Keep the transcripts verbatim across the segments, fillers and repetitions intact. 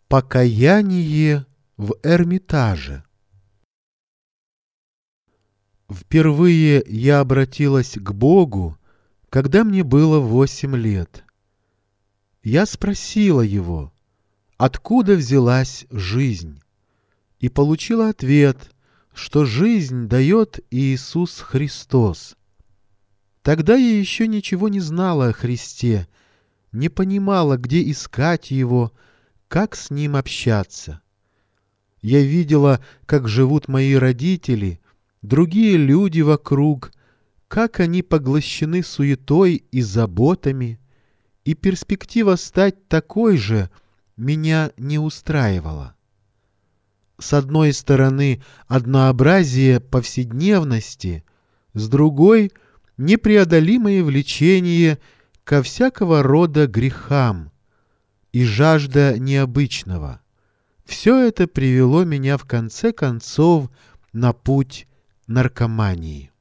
Покаяние в Эрмитаже. Впервые я обратилась к Богу, когда мне было восемь лет. Я спросила Его, откуда взялась жизнь, и получила ответ, что жизнь дает Иисус Христос. Тогда я еще ничего не знала о Христе, не понимала, где искать Его, как с Ним общаться. Я видела, как живут мои родители, другие люди вокруг, как они поглощены суетой и заботами, и перспектива стать такой же меня не устраивала. С одной стороны, однообразие повседневности, с другой — непреодолимое влечение ко всякого рода грехам и жажда необычного. Все это привело меня в конце концов на путь наркомании.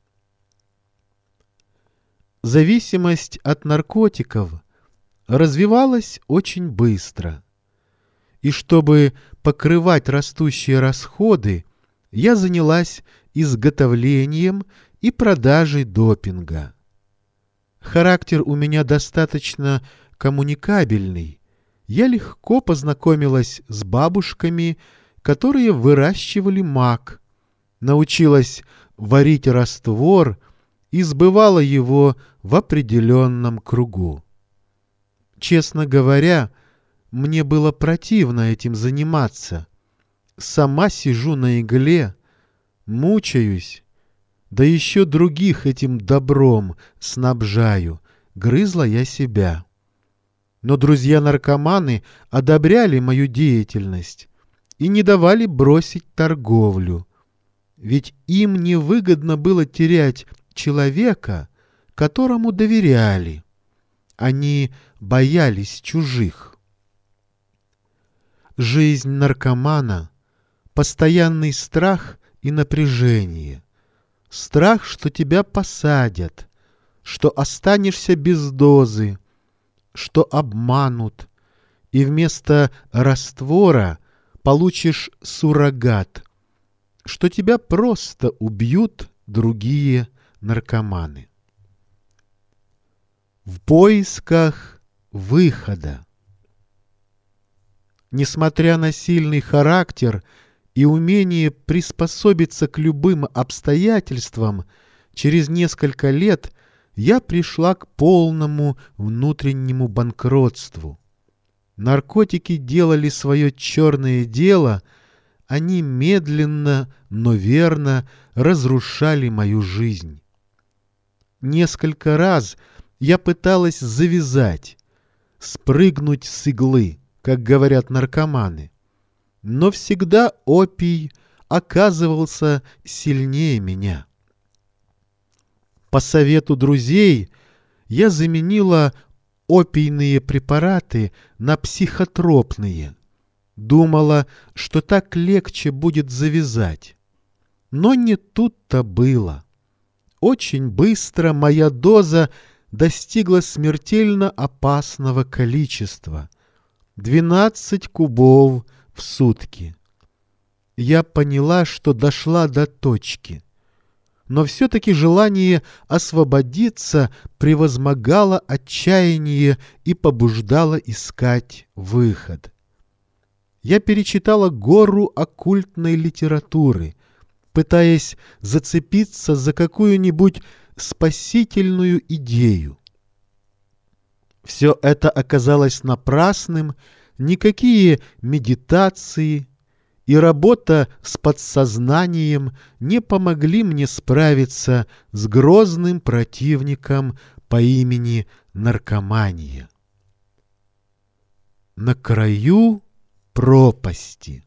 Зависимость от наркотиков развивалась очень быстро. И чтобы покрывать растущие расходы, я занялась изготовлением и продажей допинга. Характер у меня достаточно коммуникабельный. Я легко познакомилась с бабушками, которые выращивали мак, научилась варить раствор и сбывала его в определенном кругу. Честно говоря, мне было противно этим заниматься. Сама сижу на игле, мучаюсь, да еще других этим добром снабжаю, грызла я себя. Но друзья-наркоманы одобряли мою деятельность и не давали бросить торговлю. Ведь им невыгодно было терять человека, которому доверяли. Они боялись чужих. Жизнь наркомана — постоянный страх и напряжение. Страх, что тебя посадят, что останешься без дозы, что обманут, и вместо раствора получишь суррогат, что тебя просто убьют другие наркоманы. В поисках выхода. Несмотря на сильный характер и умение приспособиться к любым обстоятельствам, через несколько лет я пришла к полному внутреннему банкротству. Наркотики делали свое черное дело, они медленно, но верно разрушали мою жизнь. Несколько раз я пыталась завязать, спрыгнуть с иглы, как говорят наркоманы, но всегда опий оказывался сильнее меня. По совету друзей я заменила опийные препараты на психотропные. Думала, что так легче будет завязать. Но не тут-то было. Очень быстро моя доза достигла смертельно опасного количества — двенадцать кубов в сутки. Я поняла, что дошла до точки. Но все-таки желание освободиться превозмогало отчаяние и побуждало искать выход. Я перечитала гору оккультной литературы, пытаясь зацепиться за какую-нибудь спасительную идею. Все это оказалось напрасным, никакие медитации и работа с подсознанием не помогли мне справиться с грозным противником по имени наркомания. На краю пропасти.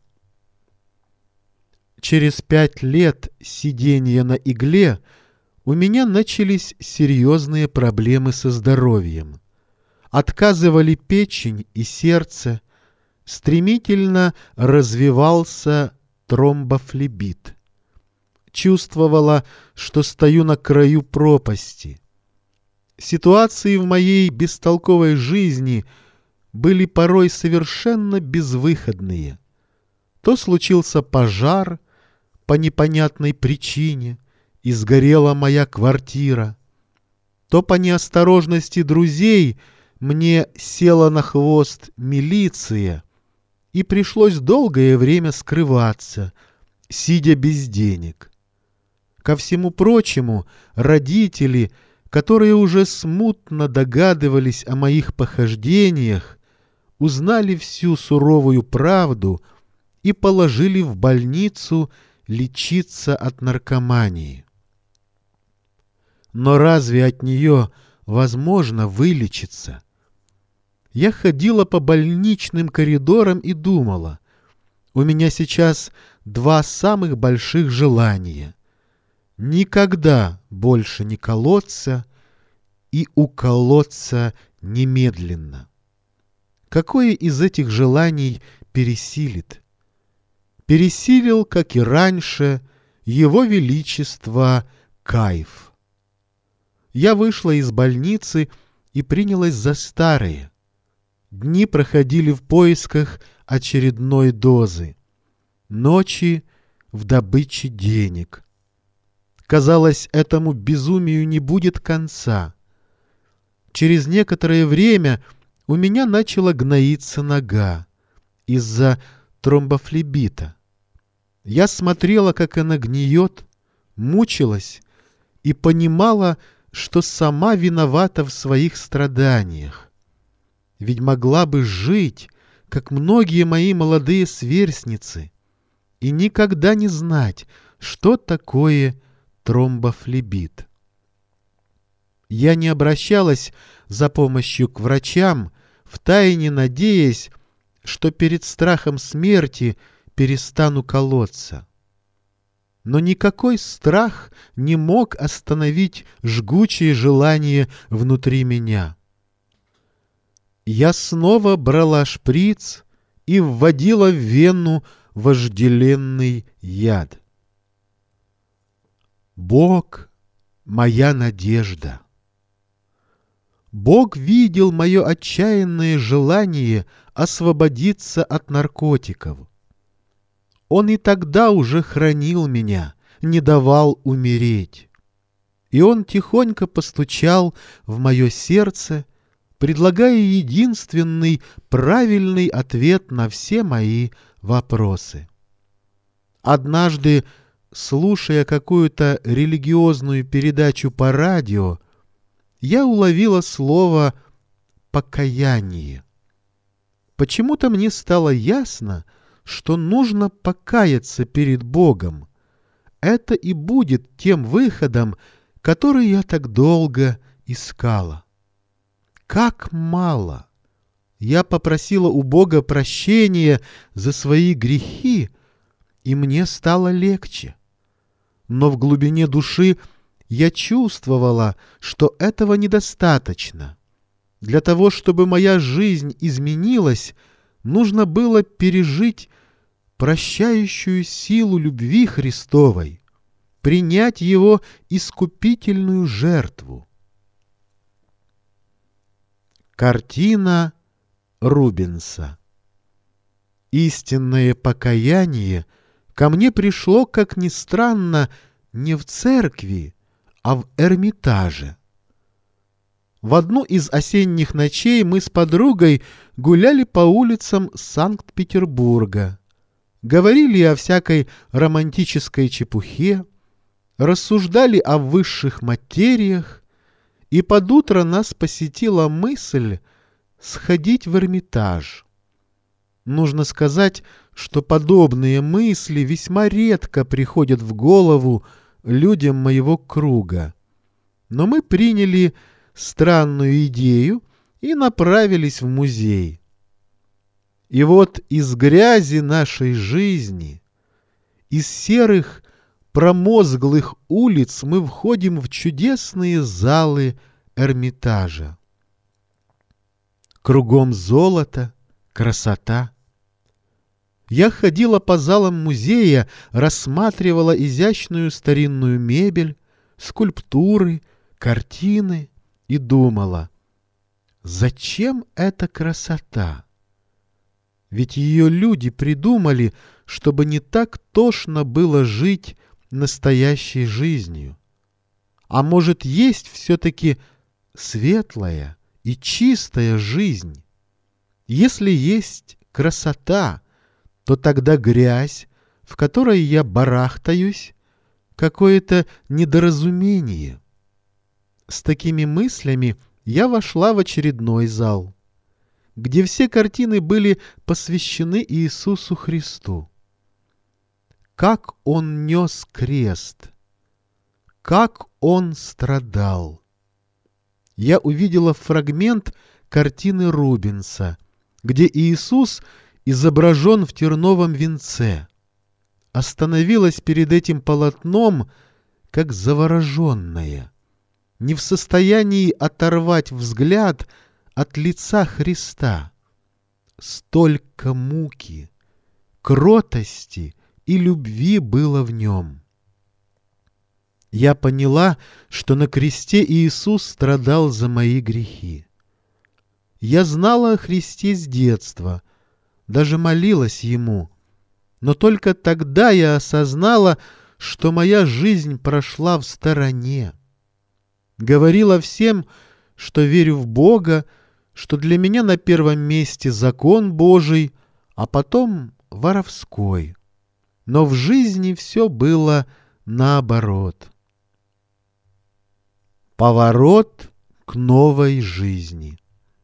Через пять лет сидения на игле у меня начались серьезные проблемы со здоровьем. Отказывали печень и сердце, стремительно развивался тромбофлебит. Чувствовала, что стою на краю пропасти. Ситуации в моей бестолковой жизни были порой совершенно безвыходные. То случился пожар по непонятной причине, и сгорела моя квартира, то по неосторожности друзей мне села на хвост милиция, и пришлось долгое время скрываться, сидя без денег. Ко всему прочему, родители, которые уже смутно догадывались о моих похождениях, узнали всю суровую правду и положили в больницу лечиться от наркомании. Но разве от нее возможно вылечиться? Я ходила по больничным коридорам и думала, у меня сейчас два самых больших желания: никогда больше не колоться и уколоться немедленно. Какое из этих желаний пересилит? Пересилил, как и раньше, Его Величество кайф. Я вышла из больницы и принялась за старые. Дни проходили в поисках очередной дозы, ночи в добыче денег. Казалось, этому безумию не будет конца. Через некоторое время у меня начала гноиться нога из-за тромбофлебита. Я смотрела, как она гниет, мучилась и понимала, что сама виновата в своих страданиях. Ведь могла бы жить, как многие мои молодые сверстницы, и никогда не знать, что такое тромбофлебит. Я не обращалась за помощью к врачам, втайне надеясь, что перед страхом смерти перестану колоться. Но никакой страх не мог остановить жгучее желание внутри меня. Я снова брала шприц и вводила в вену вожделенный яд. Бог — моя надежда. Бог видел мое отчаянное желание освободиться от наркотиков. Он и тогда уже хранил меня, не давал умереть. И Он тихонько постучал в мое сердце, предлагая единственный правильный ответ на все мои вопросы. Однажды, слушая какую-то религиозную передачу по радио, я уловила слово «покаяние». Почему-то мне стало ясно, что нужно покаяться перед Богом. Это и будет тем выходом, который я так долго искала. Как мало! Я попросила у Бога прощения за свои грехи, и мне стало легче. Но в глубине души я чувствовала, что этого недостаточно. Для того, чтобы моя жизнь изменилась, нужно было пережить прощающую силу любви Христовой, принять Его искупительную жертву. Картина Рубенса. Истинное покаяние ко мне пришло, как ни странно, не в церкви, а в Эрмитаже. В одну из осенних ночей мы с подругой гуляли по улицам Санкт-Петербурга, говорили о всякой романтической чепухе, рассуждали о высших материях, и под утро нас посетила мысль сходить в Эрмитаж. Нужно сказать, что подобные мысли весьма редко приходят в голову людям моего круга. Но мы приняли странную идею и направились в музей. И вот из грязи нашей жизни, из серых промозглых улиц мы входим в чудесные залы Эрмитажа. Кругом золото, красота. Я ходила по залам музея, рассматривала изящную старинную мебель, скульптуры, картины и думала: Зачем эта красота? Ведь ее люди придумали, чтобы не так тошно было жить настоящей жизнью. А может, есть все-таки светлая и чистая жизнь? Если есть красота, то тогда грязь, в которой я барахтаюсь, какое-то недоразумение. С такими мыслями я вошла в очередной зал, где все картины были посвящены Иисусу Христу. Как Он нес крест, как Он страдал. Я увидела фрагмент картины Рубенса, где Иисус изображен в терновом венце. Остановилась перед этим полотном, как завороженная, не в состоянии оторвать взгляд от лица Христа. Столько муки, кротости и любви было в нем. Я поняла, что на кресте Иисус страдал за мои грехи. Я знала о Христе с детства, даже молилась Ему, но только тогда я осознала, что моя жизнь прошла в стороне. Говорила всем, что верю в Бога, что для меня на первом месте закон Божий, а потом воровской. Но в жизни все было наоборот. Поворот к новой жизни.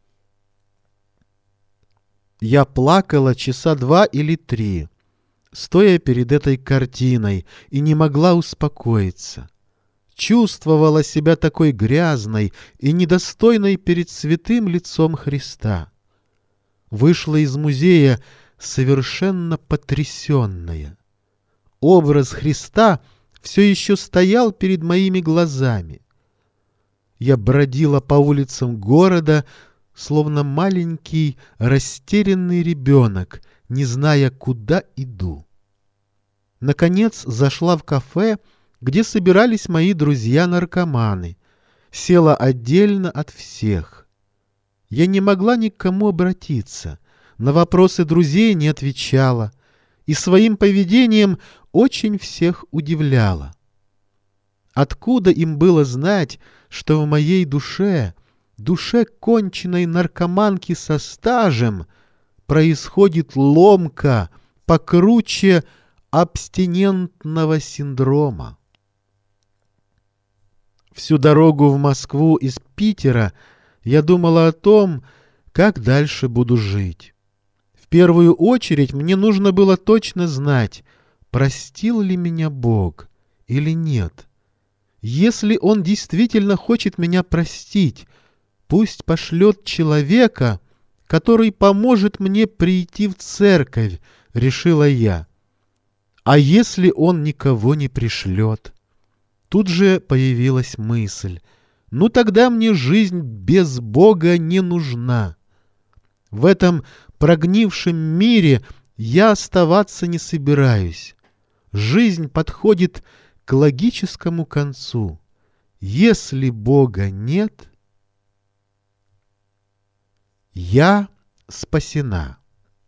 Я плакала часа два или три, стоя перед этой картиной, и не могла успокоиться. Чувствовала себя такой грязной и недостойной перед святым лицом Христа. Вышла из музея совершенно потрясенная. Образ Христа все еще стоял перед моими глазами. Я бродила по улицам города, словно маленький растерянный ребенок, не зная, куда иду. Наконец зашла в кафе, где собирались мои друзья-наркоманы, села отдельно от всех. Я не могла ни к кому обратиться, на вопросы друзей не отвечала и своим поведением очень всех удивляла. Откуда им было знать, что в моей душе, душе конченной наркоманки со стажем, происходит ломка покруче абстинентного синдрома? Всю дорогу в Москву из Питера я думала о том, как дальше буду жить. В первую очередь мне нужно было точно знать, простил ли меня Бог или нет. Если Он действительно хочет меня простить, пусть пошлет человека, который поможет мне прийти в церковь, решила я. А если Он никого не пришлет? Тут же появилась мысль: ну тогда мне жизнь без Бога не нужна. В этом прогнившем мире я оставаться не собираюсь. Жизнь подходит к логическому концу. Если Бога нет, я спасена.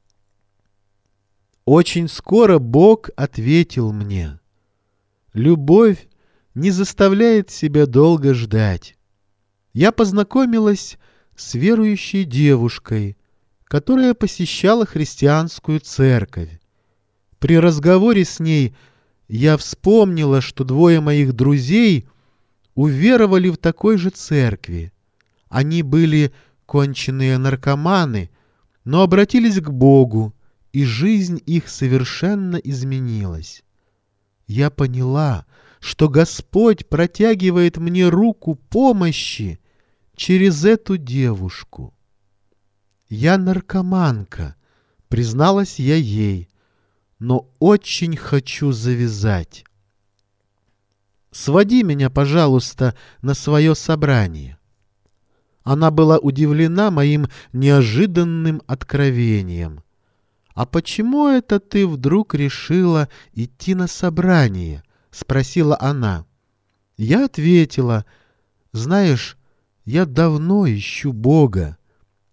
Очень скоро Бог ответил мне: любовь не заставляет себя долго ждать. Я познакомилась с верующей девушкой, которая посещала христианскую церковь. При разговоре с ней я вспомнила, что двое моих друзей уверовали в такой же церкви. Они были конченые наркоманы, но обратились к Богу, и жизнь их совершенно изменилась. Я поняла, что Господь протягивает мне руку помощи через эту девушку. Я наркоманка, призналась я ей, но очень хочу завязать. Своди меня, пожалуйста, на свое собрание. Она была удивлена моим неожиданным откровением. «А почему это ты вдруг решила идти на собрание?» — спросила она. Я ответила: «Знаешь, я давно ищу Бога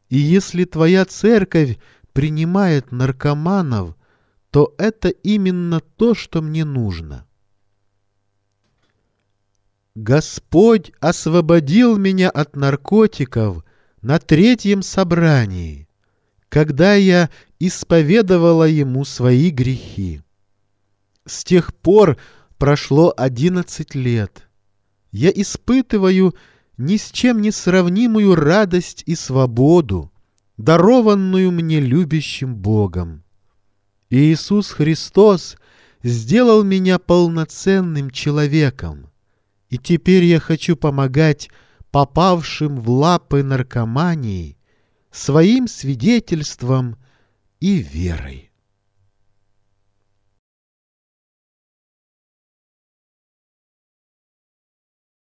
И если твоя церковь принимает наркоманов, то это именно то, что мне нужно. Господь освободил меня от наркотиков на третьем собрании, когда я исповедовала Ему свои грехи. С тех пор прошло одиннадцать лет. Я испытываю ни с чем не сравнимую радость и свободу, дарованную мне любящим Богом. Иисус Христос сделал меня полноценным человеком, и теперь я хочу помогать попавшим в лапы наркомании своим свидетельством и верой.